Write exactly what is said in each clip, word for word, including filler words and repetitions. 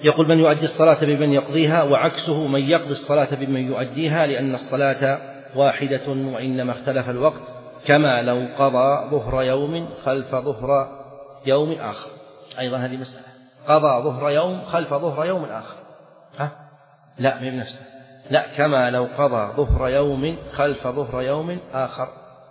يقول من يؤدي الصلاة بمن يقضيها، وعكسه من يقضي الصلاة بمن يؤديها، لأن الصلاة واحدة وإنما اختلف الوقت، كما لو قضى ظهر يوم خلف ظهر يوم آخر. أيضا هذه مسألة، قضى ظهر يوم خلف ظهر يوم آخر، ها؟ لا من نفسه، لا، كما لو قضى ظهر يوم خلف ظهر يوم آخر.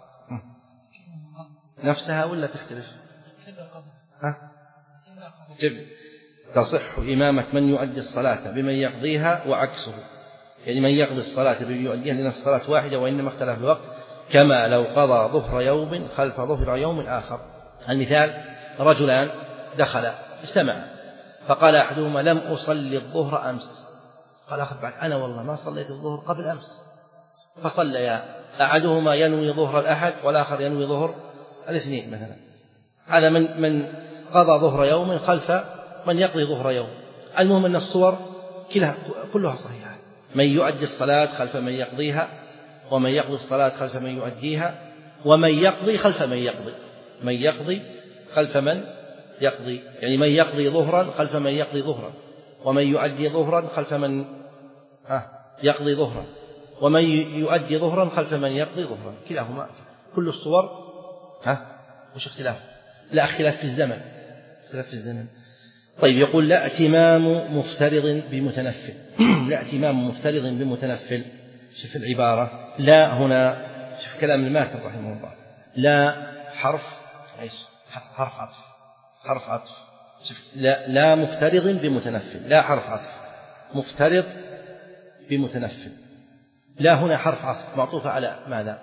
نفسها ولا تختلف؟ ها؟ جب تصح إمامة من يؤدي الصلاة بمن يقضيها وعكسه، يعني من يقضي الصلاة بمن يؤديها، لأن الصلاة واحدة وإنما اختلف الوقت، كما لو قضى ظهر يوم خلف ظهر يوم آخر. المثال: رجلان دخل اجتمع، فقال أحدهما لم أصلي الظهر أمس، قال آخر بعد أنا والله ما صليت الظهر قبل أمس، فصليا، أحدهما ينوي ظهر الأحد والآخر ينوي ظهر الاثنين مثلا. هذا من من قضى ظهر يوم خلف من يقضي ظهر يوم. المهم أن الصور كلها كلها صحيحة، من يؤدي الصلاة خلف من يقضيها، ومن يقضي الصلاة خلف من يؤديها، ومن يقضي خلف من يقضي، من يقضي خلف من يقضي، يعني من يقضي ظهرا خلف من يقضي ظهرا، ومن يؤدي ظهرا خلف من يقضي ظهرا، ومن يؤدي ظهرا خلف من يقضي ظهرا، كلاهما كل الصور ها وش اختلاف؟ لا اختلاف في الزمن، اختلاف في الزمن. طيب يقول لا اتمام مفترض بمتنفل لا اتمام مفترض بمتنفل. شوف العبارة، لا هنا، شوف كلام الماتن رحمه الله، لا حرف ايش؟ حرف عطف، حرف عطف. شوف لا, لا مفترض بمتنفل، لا حرف عطف، مفترض بمتنفل. لا هنا حرف عطف معطوفة على ماذا؟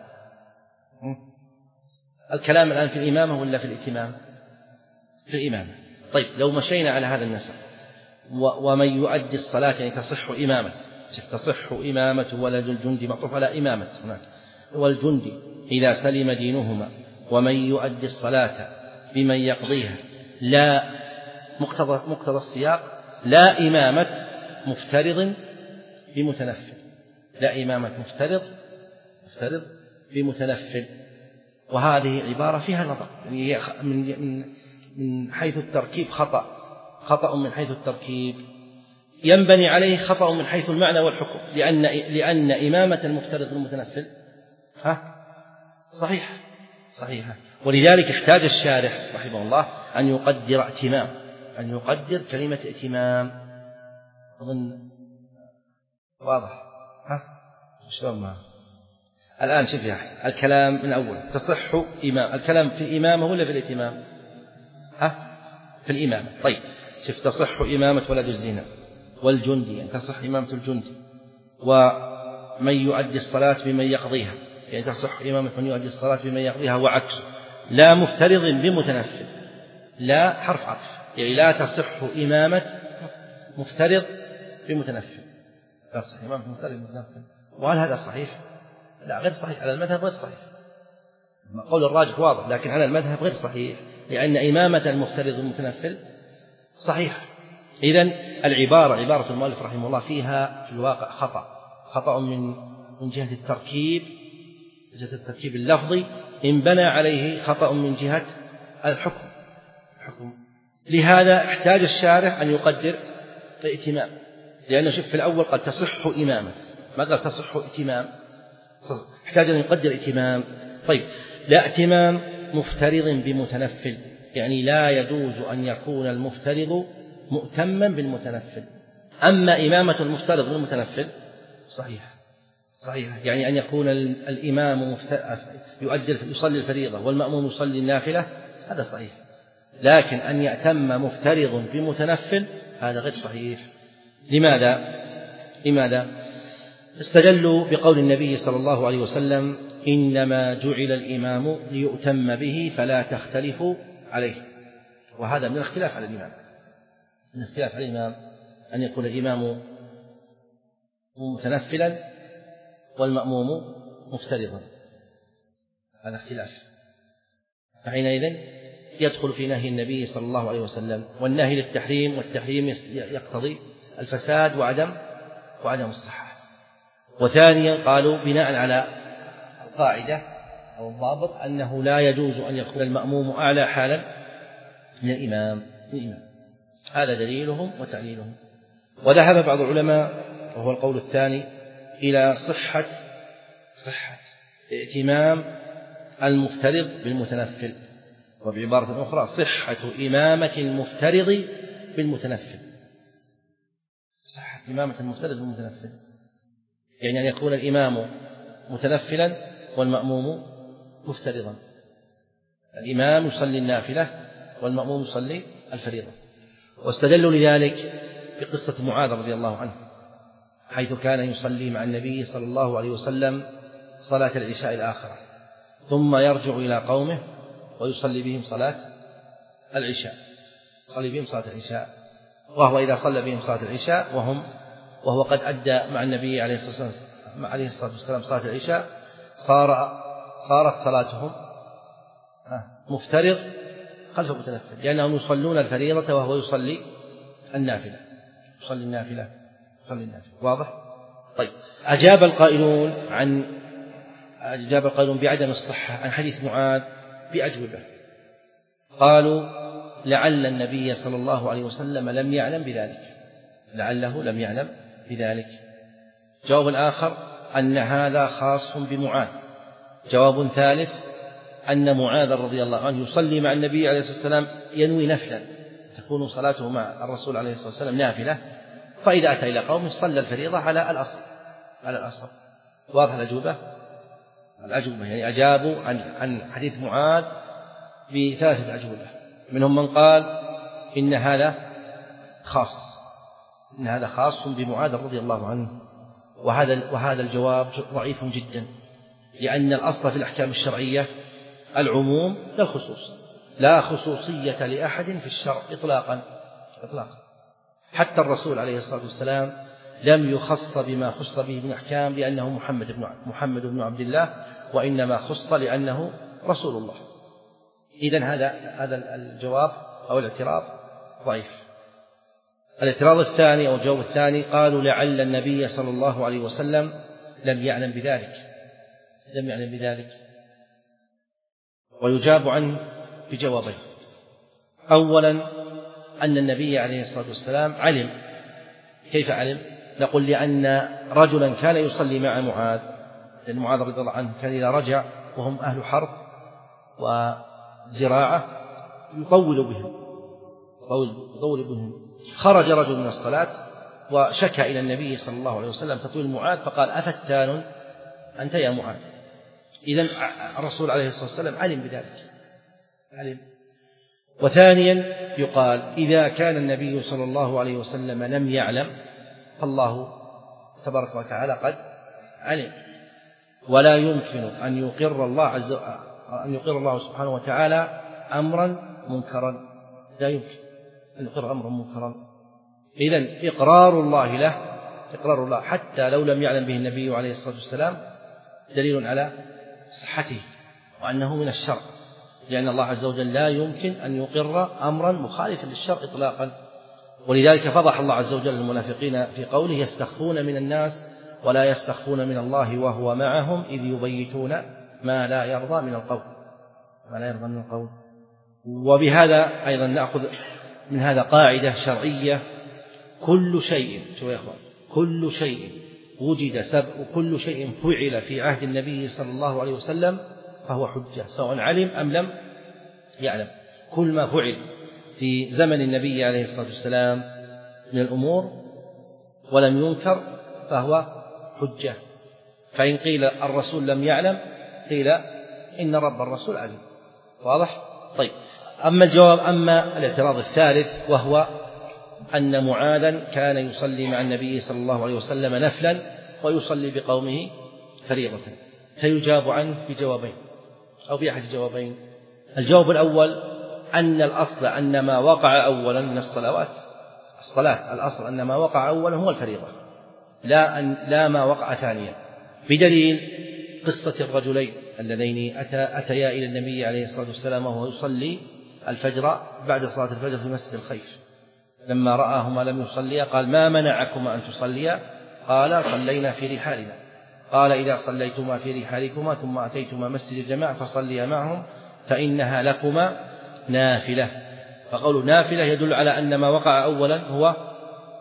الكلام الآن في الإمامة ولا في الإتمام؟ في الإمامة. طيب لو مشينا على هذا النسق، ومن يؤدي الصلاة يعني تصح إمامة، تصح إمامة ولد الجندي معطوف على إمامة هناك، والجندي إذا سلم دينهما، ومن يؤدي الصلاة بمن يقضيها، لا مقتضى مقتضى السياق لا إمامة مفترض بمتنفل، لا إمامة مفترض مفترض بمتنفل. وهذه العبارة فيها نظر، يعني هي من من حيث التركيب خطأ، خطأ من حيث التركيب، ينبني عليه خطأ من حيث المعنى والحكم، لأن لأن إمامة المفترض بالمتنفل ها صحيح صحيحة. ولذلك احتاج الشارح رحمه الله أن يقدر ائتمام، أن يقدر كلمة ائتمام. أظن واضح ها؟ شلون ما الآن شوف يا أخي الكلام من أول، تصح إمام، الكلام في الإمامة ولا في الائتمام؟ ها؟ في الإمامة. طيب شوف تصح إمامة ولد الزنا والجندي، يعني تصح إمامة الجندي، ومن يؤدي الصلاة بمن يقضيها، يعني تصح إمامة من يؤدي الصلاة بمن يقضيها وعكسه. لا مفترض بمتنفل، لا حرف عطف، يعني لا تصح إمامة مفترض بمتنفل، لا تصح إمامة مفترض بمتنفل. وهل هذا صحيح؟ لا غير صحيح، على المذهب غير صحيح. قول الراجح واضح، لكن على المذهب غير صحيح، لأن إمامة المفترض المتنفل صحيح. إذن العبارة عبارة المؤلف رحمه الله فيها في الواقع خطأ، خطأ من من جهة التركيب، جهة التركيب اللفظي، انبنى عليه خطأ من جهة الحكم الحكم لهذا احتاج الشارح أن يقدر الائتمام، لأنه شوف في الأول قد تصح إمامة، ما قال تصح ائتمام، احتاج أن يقدر ائتمام. طيب لا ائتمام مفترض بمتنفل، يعني لا يجوز أن يكون المفترض مؤتما بالمتنفل. أما إمامة المفترض بالمتنفل صحيح صحيح، يعني أن يكون الإمام يؤدي يصلي الفريضة والمأموم يصلي النافلة، هذا صحيح. لكن أن يأتم مفترض بمتنفل هذا غير صحيح. لماذا؟ لماذا؟ استدلوا بقول النبي صلى الله عليه وسلم إنما جعل الإمام ليؤتم به فلا تختلفوا عليه. وهذا من الاختلاف على الإمام، من الاختلاف على الإمام أن يكون الإمام متنفلا والمأموم مفترضا، هذا اختلاف. فحينئذ يدخل في نهي النبي صلى الله عليه وسلم، والنهي للتحريم، والتحريم يقتضي الفساد وعدم وعدم الصحة. وثانيا قالوا بناء على القاعدة أو الضابط أنه لا يجوز أن يكون المأموم أعلى حالا من الإمام. هذا دليلهم وتعليلهم. وذهب بعض العلماء وهو القول الثاني إلى صحة صحة ائتمام المفترض بالمتنفل، وبعبارة أخرى صحة إمامة المفترض بالمتنفل، صحة إمامة المفترض بالمتنفل، يعني أن يكون الإمام متنفلا والمأموم مفترضا، الإمام يصلي النافلة والمأموم يصلي الفريضة. واستدلوا لذلك بقصة معاذ رضي الله عنه، حيث كان يصلي مع النبي صلى الله عليه وسلم صلاة العشاء الآخرة، ثم يرجع إلى قومه ويصلي بهم صلاة العشاء، يصلي بهم صلاة العشاء، وهو إذا صلى بهم صلاة العشاء وهم وهو قد أدى مع النبي عليه الصلاة والسلام صلاة العشاء، صار صارت صلاتهم مفترض خلف المتنفل، لأنهم يصلون الفريضة وهو يصلي النافلة يصلي النافلة يصلي النافلة. واضح؟ طيب. أجاب القائلون عن أجاب القائلون بعدم الصحة عن حديث معاذ بأجوبة، قالوا لعل النبي صلى الله عليه وسلم لم يعلم بذلك، لعله لم يعلم بذلك. جواب آخر أن هذا خاص بمعاذ. جواب ثالث أن معاذ رضي الله عنه يصلي مع النبي عليه الصلاة والسلام ينوي نفلا، تكون صلاته مع الرسول عليه الصلاة والسلام نافلة، فإذا أتى إلى قوم صلى الفريضة على الأصل على الأصل. واضح الأجوبة؟ الأجوبة يعني أجابوا عن عن حديث معاذ بثلاثة أجوبة، منهم من قال إن هذا خاص إن هذا خاص بمعاذ رضي الله عنه، وهذا وهذا الجواب ضعيف جدا، لأن الأصل في الأحكام الشرعية العموم لا الخصوص، لا خصوصية لأحد في الشرع إطلاقا إطلاقا. حتى الرسول عليه الصلاة والسلام لم يخص بما خص به من أحكام لأنه محمد بن محمد بن عبد الله، وإنما خص لأنه رسول الله. إذن هذا هذا الجواب أو الاعتراض ضعيف. الاعتراض الثاني أو الجواب الثاني قالوا لعل النبي صلى الله عليه وسلم لم يعلم بذلك لم يعلم بذلك ويجاب عنه بجوابين. أولا أن النبي عليه الصلاة والسلام علم. كيف علم؟ نقول لأن رجلا كان يصلي مع معاذ، لأن معاذ رضي الله عنه كان إذا رجع وهم أهل حرث وزراعة يطول بهم يطول بهم خرج رجل من الصلاة وشكى إلى النبي صلى الله عليه وسلم تطويل معاذ، فقال أفتان أنت يا معاذ. إذن الرسول عليه الصلاة والسلام علم بذلك علم. وثانيا يقال إذا كان النبي صلى الله عليه وسلم لم يعلم فالله تبارك وتعالى قد علم، ولا يمكن أن يقر الله عز أن يقر الله سبحانه وتعالى أمرا منكرا، لا يمكن أن يقر أمرا منكرا. إذن إقرار الله له إقرار الله حتى لو لم يعلم به النبي عليه الصلاة والسلام دليل على صحته وأنه من الشرع، لأن الله عز وجل لا يمكن أن يقر أمرا مخالفا للشرع إطلاقا. ولذلك فضح الله عز وجل المنافقين في قوله يستخفون من الناس ولا يستخفون من الله وهو معهم إذ يبيتون ما لا يرضى من القول ما لا يرضى من القول. وبهذا أيضا نأخذ من هذا قاعدة شرعية: كل شيء شو يا أخوان كل شيء وجد سبب وكل شيء فعل في عهد النبي صلى الله عليه وسلم فهو حجة، سواء علم أم لم يعلم. كل ما فعل في زمن النبي عليه الصلاة والسلام من الأمور ولم ينكر فهو حجة. فإن قيل الرسول لم يعلم قيل إن رب الرسول علم. واضح؟ طيب. أما الجواب أما الاعتراض الثالث وهو أن معاذا كان يصلي مع النبي صلى الله عليه وسلم نفلا ويصلي بقومه فريضة، فيجاب عنه بجوابين أو بأحد الجوابين. الجواب الأول أن الأصل أن ما وقع أولا من الصلوات الصلاة الأصل أن ما وقع أولا هو الفريضة، لا أن لا ما وقع ثانيا، بدليل قصة الرجلين اللذين أتى أتيا إلى النبي عليه الصلاة والسلام وهو يصلي الفجر بعد صلاة الفجر في مسجد الخيف، لما رآهما لم يصليا قال: ما منعكما أن تصليا؟ قال: صلينا في رحالنا. قال: إذا صليتما في رحالكما ثم أتيتما مسجد الجماعة فصليا معهم فإنها لكما نافلة. فقول نافلة يدل على أن ما وقع أولا هو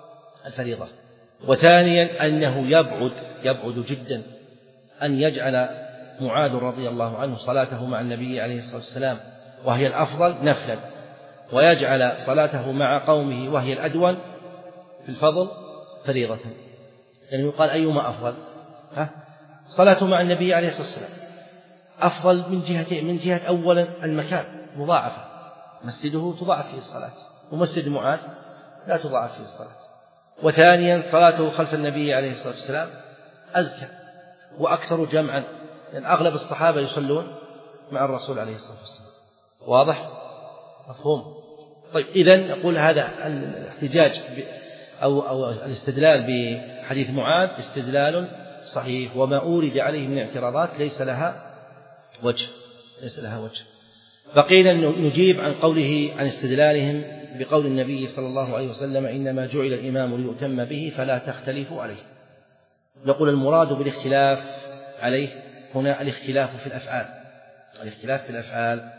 الفريضة. وثانيا أنه يبعد يبعد جدا أن يجعل معاذ رضي الله عنه صلاته مع النبي عليه الصلاة والسلام وهي الأفضل نفلا، ويجعل صلاته مع قومه وهي الأدون في الفضل فريضة. يعني يقال أيما أفضل؟ ها؟ صلاته مع النبي عليه الصلاة والسلام أفضل من جهة من جهة أولا المكان مضاعفة، مسجده تضاعف فيه الصلاة، ومسجد معاذ لا تضاعف فيه الصلاة. وثانيا صلاته خلف النبي عليه الصلاة والسلام أزكى وأكثر جمعا، لأن يعني أغلب الصحابة يصلون مع الرسول عليه الصلاة والسلام. واضح؟ مفهوم؟ طيب إذن نقول هذا الاحتجاج أو, أو الاستدلال بحديث معاذ استدلال صحيح، وما أورد عليه من اعتراضات ليس لها وجه ليس لها وجه. بقينا نجيب عن قوله عن استدلالهم بقول النبي صلى الله عليه وسلم إنما جعل الإمام ليؤتم به فلا تختلفوا عليه. نقول المراد بالاختلاف عليه هنا الاختلاف في الأفعال، الاختلاف في الأفعال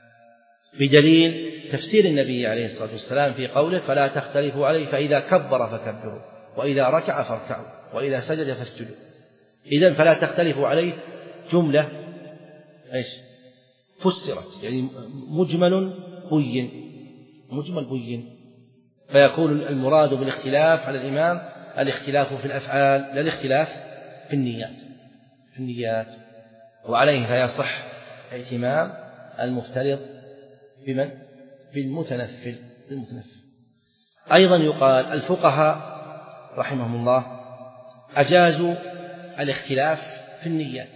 بدليل تفسير النبي عليه الصلاة والسلام في قوله فلا تختلفوا عليه، فإذا كبر فكبروا، وإذا ركع فاركعوا، وإذا سجد فاسجدوا. إذن فلا تختلفوا عليه جملة إيش فسرت، يعني مجمل بين مجمل بين فيكون المراد بالاختلاف على الإمام الاختلاف في الأفعال لا الاختلاف في النيات في النيات وعليه فيصح ائتمام المفترض بمن بالمتنفل بالمتنفل. أيضا يقال الفقهاء رحمهم الله أجازوا الاختلاف في النيات،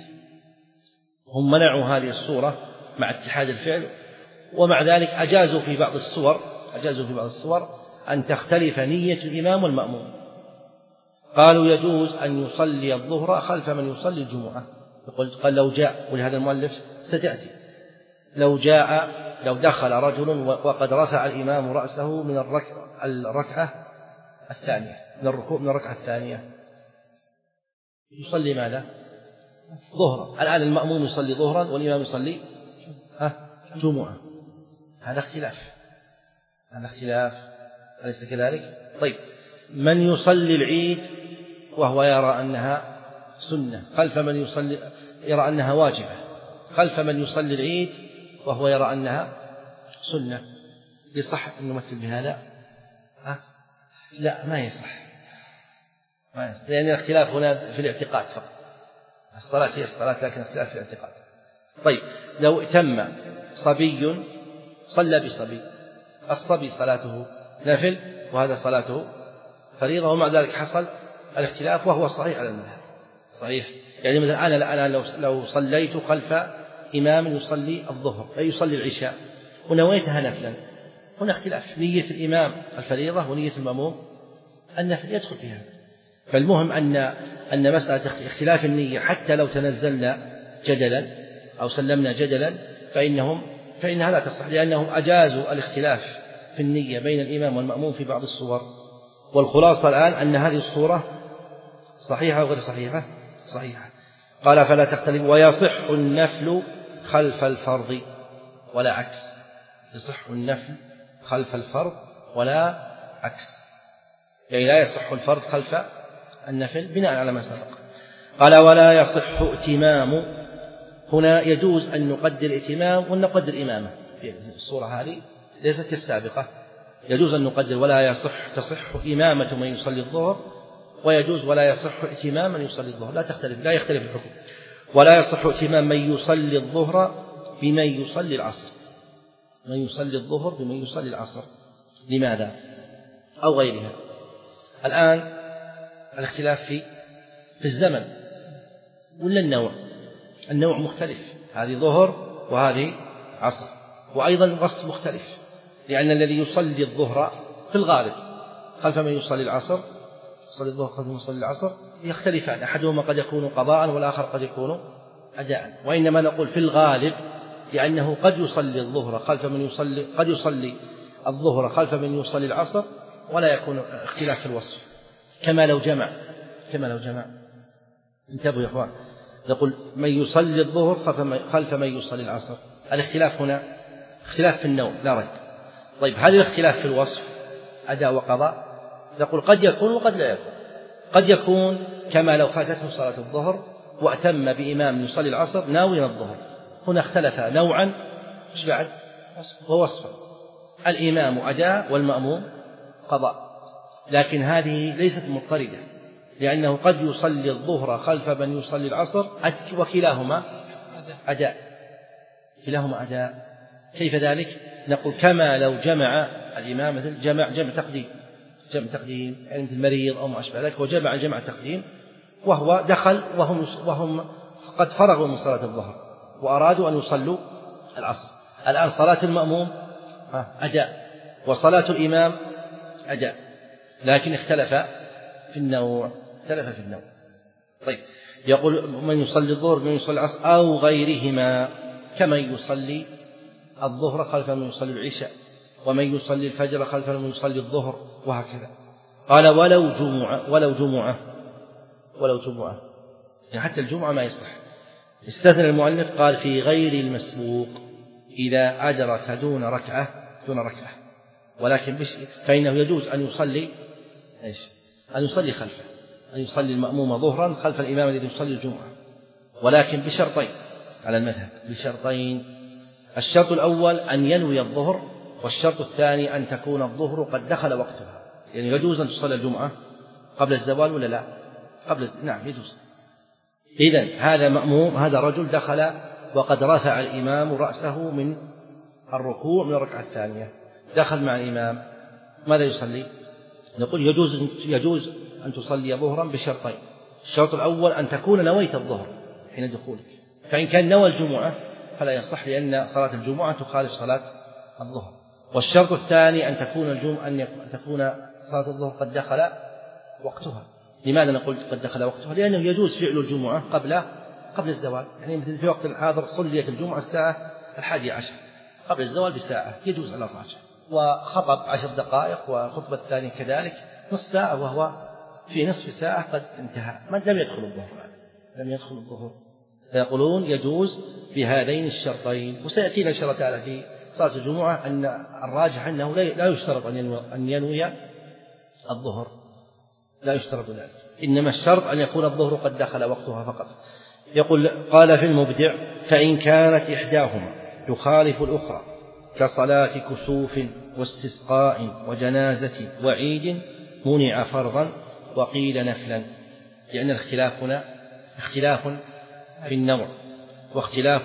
هم منعوا هذه الصورة مع اتحاد الفعل، ومع ذلك أجازوا في بعض الصور أجازوا في بعض الصور أن تختلف نية الإمام والمأموم. قالوا يجوز أن يصلي الظهر خلف من يصلي الجمعة. قال لو جاء، ولهذا المؤلف ستأتي، لو جاء لو دخل رجل وقد رفع الإمام رأسه من الركعة الثانية من الركوع من الركعة الثانية يصلي ماذا؟ ظهرا. الآن المأموم يصلي ظهرا والإمام يصلي جمعة، هذا اختلاف هذا اختلاف أليس كذلك؟ طيب من يصلي العيد وهو يرى أنها سنة خلف من يصلي يرى أنها واجبة، خلف من يصلي العيد وهو يرى أنها سنة، يصح أن نمثل بهذا؟ ها؟ لا ما يصح ما يصح لأن الاختلاف هنا في الاعتقاد فقط، الصلاة هي الصلاة لكن اختلاف في الاعتقاد. طيب لو اتم صبي صلى بصبي، الصبي صلاته نافل وهذا صلاته فريضة، ومع ذلك حصل الاختلاف وهو صحيح على المذهب صحيح. يعني مثلا أنا أنا لو لو صليت خلف إمام يصلي الظهر أي يصلي العشاء ونويتها نفلا، هنا اختلاف نية الإمام الفريضة ونية المأموم النفل يدخل فيها. فالمهم أن أن مسألة اختلاف النية حتى لو تنزلنا جدلا أو سلمنا جدلا فإنهم فإنها لا تصح، لأنهم أجازوا الاختلاف في النية بين الإمام والمأموم في بعض الصور. والخلاصة الآن أن هذه الصورة صحيحة وغير صحيحة صحيحة. قال فلا تختلف ويصح النفل خلف الفرض ولا عكس، يصح النفل خلف الفرض ولا عكس، يعني لا يصح الفرض خلف النفل بناء على ما سبق. قال ولا يصح ائتمام، هنا يجوز أن نقدر ائتمام ونقدر إمامة في الصورة هذه ليست كالسابقة، يجوز أن نقدر ولا يصح تصح إمامة من يصلي الظهر، ويجوز ولا يصح ائتمام من يصلي الظهر، لا تختلف لا يختلف الحكم. ولا يصح ائتمام من يصلي الظهر بمن يصلي العصر، من يصلي الظهر بمن يصلي العصر، لماذا؟ أو غيرها. الآن الاختلاف في في الزمن ولا النوع؟ النوع مختلف، هذه ظهر وهذه عصر، وأيضا الوصف مختلف، لأن الذي يصلي الظهر في الغالب خلف من يصلي العصر يصلي الظهر خلف من يصلي العصر يختلفان، أحدهما قد يكون قضاء والآخر قد يكون أداء، وإنما نقول في الغالب لأنه قد يصلي الظهر خلف من يصلي قد يصلي الظهر خلف من يصلي العصر ولا يكون اختلاف في الوصف، كما لو جمع كما لو جمع انتبهوا يا إخوان، نقول من يصلي الظهر خلف من يصلي العصر، الاختلاف هنا اختلاف في النوع لا ريب. طيب هل الاختلاف في الوصف أداء وقضاء؟ نقول قد يكون وقد لا يكون. قد يكون كما لو فاتته صلاة الظهر وأتم بإمام يصلي العصر ناويا الظهر، هنا اختلف نوعا إيش بعد ووصفا، الإمام أداء والمأموم قضاء، لكن هذه ليست مضطردة، لأنه قد يصلي الظهر خلف من يصلي العصر وكلاهما أداء، كلاهما أداء. كيف ذلك؟ نقول كما لو جمع الإمام مثل جمع جمع تقديم جمع تقديم يعني مثل مريض أو ما أشبه ذلك، وجمع جمع تقديم وهو دخل وهم وهم قد فرغوا من صلاة الظهر وأرادوا أن يصلوا العصر. الآن صلاة المأموم أداء وصلاة الإمام أداء، لكن اختلف في النوع اختلف في النوع. طيب يقول من يصلي الظهر من يصلي العصر أو غيرهما، كمن يصلي الظهر خلف من يصلي العشاء، ومن يصلي الفجر خلف من يصلي الظهر، وهكذا. قال ولو جمعة ولو جمعة ولو جمعة يعني حتى الجمعة ما يصح. استثنى المؤلف قال في غير المسبوق إذا أدرك دون ركعة دون ركعة، ولكن بش فإنه يجوز أن يصلي إيش أن يصلي خلفه، أن يصلي المأموم ظهرا خلف الإمام الذي يصلي الجمعة، ولكن بشرطين على المذهب، بشرطين. الشرط الأول أن ينوي الظهر، والشرط الثاني أن تكون الظهر قد دخل وقتها. يعني يجوز أن تصلي الجمعة قبل الزوال ولا لا؟ قبل نعم يجوز. إذن هذا مأموم، هذا رجل دخل وقد رفع الإمام رأسه من الركوع من الركعة الثانية، دخل مع الإمام، ماذا يصلي؟ نقول يجوز يجوز أن تصلي ظهرا بشرطين. الشرط الأول أن تكون نويت الظهر حين دخولك، فإن كان نوى الجمعة فلا يصح، لأن صلاة الجمعة تخالف صلاة الظهر. والشرط الثاني أن تكون الجمعة أن تكون صلاة الظهر قد دخل وقتها. لماذا نقول قد دخل وقتها؟ لأنه يجوز فعل الجمعة قبل قبل الزوال، يعني مثل في وقت الحاضر صليت الجمعة الساعة الحادية عشر قبل الزوال بساعة، يجوز على الراجح، وخطب عشر دقائق وخطبة الثانية كذلك نصف ساعة، وهو في نصف ساعة قد انتهى، ما لم يدخل الظهر لم يدخل الظهر فيقولون يجوز بهذين الشرطين. وسيأتينا إن شاء الله تعالى في صلاة الجمعة أن الراجح أنه لا يشترط أن ينوي الظهر، لا يشترط ذلك، إنما الشرط أن يكون الظهر قد دخل وقتها فقط. يقول قال في المبدع فإن كانت إحداهما تخالف الأخرى كصلاة كسوف واستسقاء وجنازة وعيد منع فرضا وقيل نفلا، لأن الاختلاف هنا اختلاف في النوع، واختلاف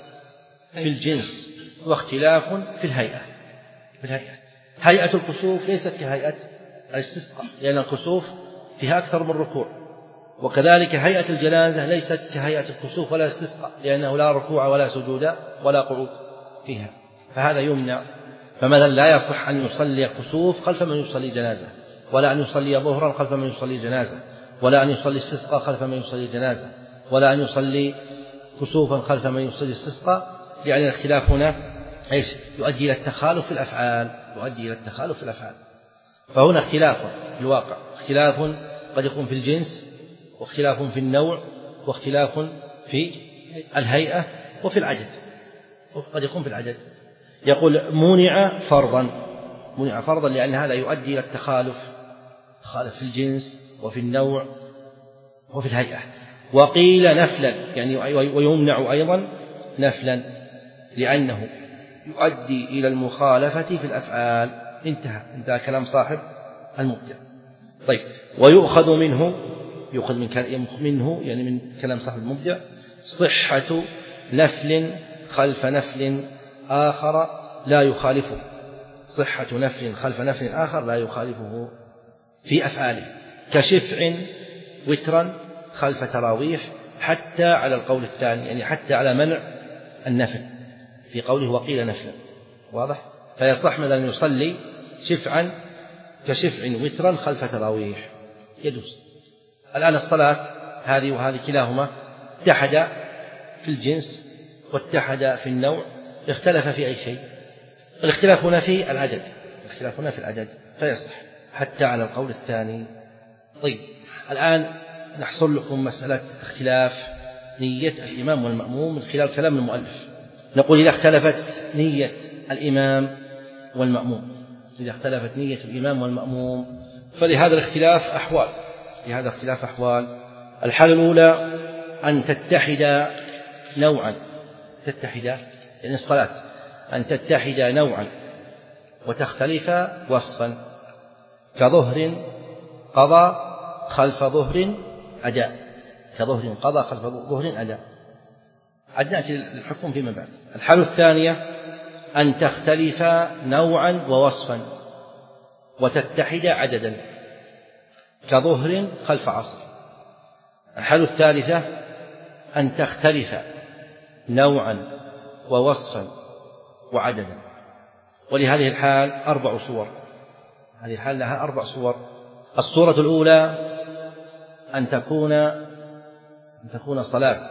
في الجنس، واختلاف في الهيئة. في الهيئة هيئة الكسوف ليست كهيئة الاستسقاء، لأن الكسوف فيها أكثر من ركوع، وكذلك هيئة الجنازة ليست كهيئة الكسوف ولا الاستسقاء، لأنه لا ركوع ولا سجود ولا قعود فيها، فهذا يمنع. فمثلا لا يصح أن يصلي كسوف خلف من يصلي جنازة، ولا أن يصلي ظهرا خلف من يصلي جنازة، ولا أن يصلي استسقاء خلف من يصلي جنازة، ولا أن يصلي كسوفا خلف من يصلي استسقاء، لأن الاختلاف هنا ايش يؤدي إلى التخالف في الأفعال، يؤدي إلى التخالف في الأفعال. فهنا اختلاف في الواقع، اختلاف قد يكون في الجنس، واختلاف في النوع، واختلاف في الهيئة وفي العدد، وقد يكون في العدد. يقول منع فرضا، منع فرضا لأن هذا يؤدي إلى التخالف، تخالف في الجنس وفي النوع وفي الهيئة. وقيل نفلا يعني ويمنع أيضا نفلا لأنه يؤدي إلى المخالفة في الأفعال. انتهى انتهى كلام صاحب المبدع. طيب ويؤخذ منه يؤخذ من منه يعني من كلام صاحب المبدع صحة نفل خلف نفل آخر لا يخالفه، صحة نفل خلف نفل آخر لا يخالفه في أفعاله، كشفع وترا خلف تراويح، حتى على القول الثاني يعني حتى على منع النفل في قوله وقيل نفلا، واضح؟ فيصح من أن يصلي شفعا كشفع وترا خلف تراويح، يجوز. الآن الصلاة هذه وهذه كلاهما اتحد في الجنس واتحد في النوع، اختلف في أي شيء؟ الاختلاف هنا في العدد، الاختلاف هنا في العدد فيصح حتى على القول الثاني. طيب الآن نحصل لكم مسألة اختلاف نية الإمام والمأموم من خلال كلام المؤلف. نقول إذا اختلفت نية الإمام والمأموم، إذا اختلفت نية الإمام والمأموم فلهذا الاختلاف أحوال لهذا اختلاف أحوال الحالة الأولى أن تتحد نوعا تتحد يعني الصلاة أن تتحد نوعا وتختلف وصفا كظهر قضى خلف ظهر أداء كظهر قضى خلف ظهر أداء عد نأتي للحكم فيما بعد. الحالة الثانية أن تختلف نوعا ووصفا وتتحد عددا كظهر خلف عصر. الحالة الثالثة أن تختلف نوعا ووصفا وعددا. ولهذه الحال أربع صور هذه الحال لها أربع صور. الصورة الأولى أن تكون أن تكون صلاة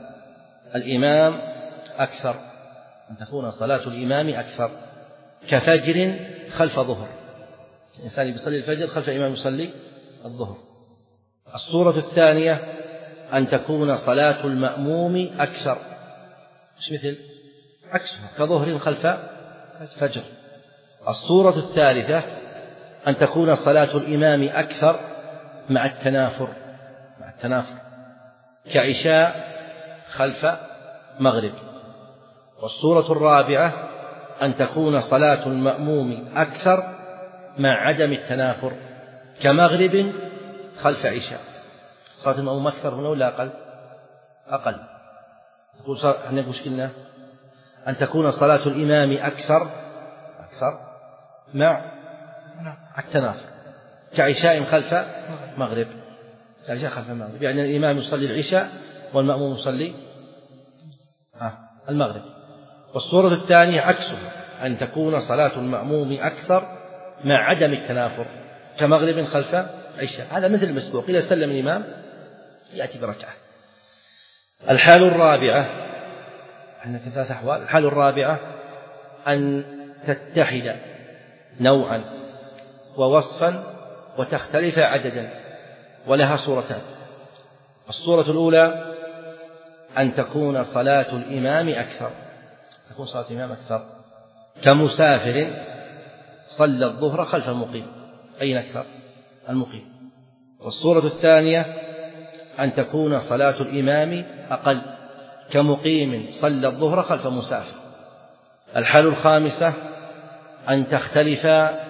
الإمام أكثر أن تكون صلاة الإمام أكثر كفجر خلف ظهر الإنسان يصلي الفجر خلف الإمام يصلي الظهر. الصورة الثانية أن تكون صلاة المأموم أكثر مش مثل عكسها كظهر خلف فجر. الصورة الثالثة أن تكون صلاة الإمام أكثر مع التنافر مع التنافر كعشاء خلف مغرب. والصورة الرابعة أن تكون صلاة المأموم أكثر مع عدم التنافر كمغرب خلف عشاء. صلاة المأموم أكثر هنا ولا أقل؟ أقل. تقول احنا مشكلنا أن تكون صلاة الإمام أكثر أكثر مع التنافر كعشاء خلف مغرب كعشاء خلف مغرب يعني الإمام يصلي العشاء والمأموم يصلي المغرب. والصورة الثانية عكسها أن تكون صلاة المأموم أكثر مع عدم التنافر كمغرب خلف عشاء. هذا مثل المسبوق إذا سلم الإمام يأتي بركعة. الحال الرابعة احنا في ثلاث أحوال. الحال الرابعة أن تتحد نوعا ووصفا وتختلف عددا ولها صورتان. الصورة الأولى أن تكون صلاة الإمام أكثر تكون صلاة الإمام أكثر كمسافر صلى الظهر خلف المقيم أين أكثر؟ المقيم. والصورة الثانية أن تكون صلاة الإمام أقل كمقيم صلى الظهر خلف مسافر. الحال الخامسة أن تختلف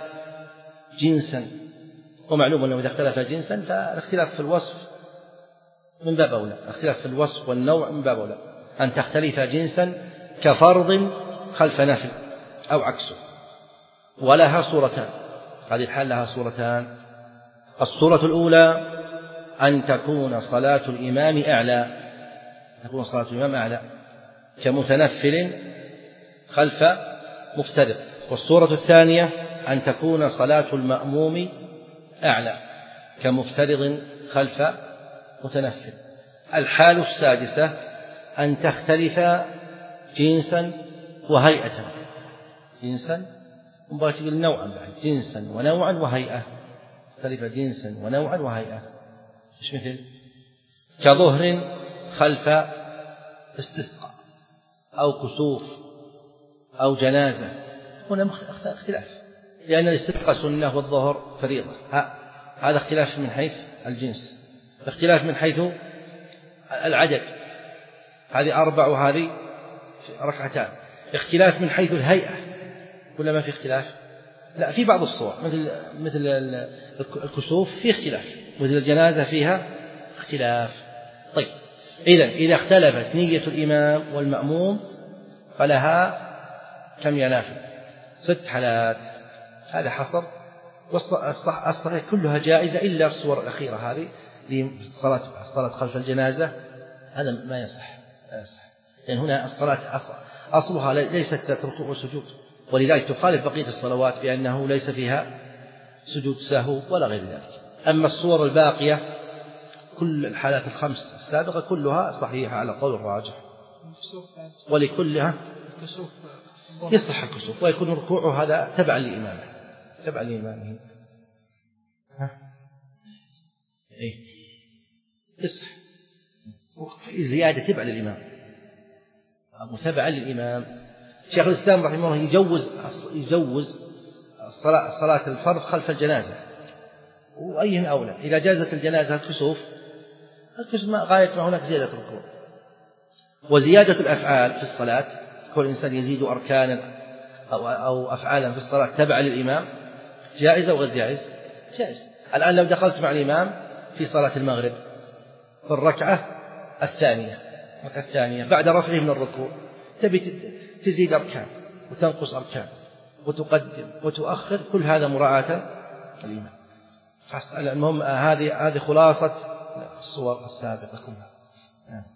جنسا ومعلوم أنه إذا اختلف جنسا فالاختلاف في الوصف من باب أولى الاختلاف في الوصف والنوع من باب أولى. أن تختلف جنسا كفرض خلف نفل أو عكسه ولها صورتان. هذه الحال لها صورتان. الصورة الأولى أن تكون صلاة الإمام أعلى تكون صلاة الإمام أعلى كمتنفل خلف مفترض. والصورة الثانية أن تكون صلاة المأموم أعلى كمفترض خلف متنفل. الحال السادسة أن تختلف جنسا وهيئة جنسا مباشر نوعا بعد جنسا ونوعا وهيئة تختلف جنسا ونوعا وهيئة مش مثل كظهر خلف استسقاء أو كسوف أو جنازة. هنا اختلاف لأن الاستسقاء سنة والظهر فريضة. هذا اختلاف من حيث الجنس. اختلاف من حيث العدد هذه أربع وهذه ركعتان. اختلاف من حيث الهيئة ولا ما في اختلاف؟ لا في بعض الصور مثل مثل الكسوف في اختلاف مثل الجنازة فيها اختلاف. طيب إذن إذا اختلفت نية الإمام والمأموم فلها كم ينافل؟ ست حالات. هذا حصر. والصحيح كلها جائزة إلا الصور الأخيرة هذه لصلاة الصلاة خلف الجنازة هذا ما يصح لا يصح لأن هنا الصلاة أصلها ليست ركوع وسجود ولذلك تخالف بقية الصلوات بأنه ليس فيها سجود سهو ولا غير ذلك. أما الصور الباقية كل الحالات الخمس السابقة كلها صحيحة على قول الراجح ولكلها يصح الكسوف ويكون ركوعه هذا تبعا لإمامه تبعا لإمامه ها إيه يصح زيادة تبع للإمام متبعا للإمام. شيخ الإسلام رحمه الله يجوز يجوز الصلاة صلاة الفرض خلف الجنازة وأيهن أولى. إذا جازت الجنازة الكسوف، الكسوف غاية ما هناك زيادة الركوع. وزيادة الأفعال في الصلاة، كل إنسان يزيد أركانا أو, أو أفعالا في الصلاة تبع للإمام، جائزة وغير جائز؟ جائز. الآن لو دخلت مع الإمام في صلاة المغرب في الركعة الثانية الركعة الثانية بعد رفعه من الركوع، تبي تزيد أركان وتنقص أركان وتقدم وتؤخر، كل هذا مراعاة الإمام. المهم هذه هذه خلاصة الصور السابقة كلها.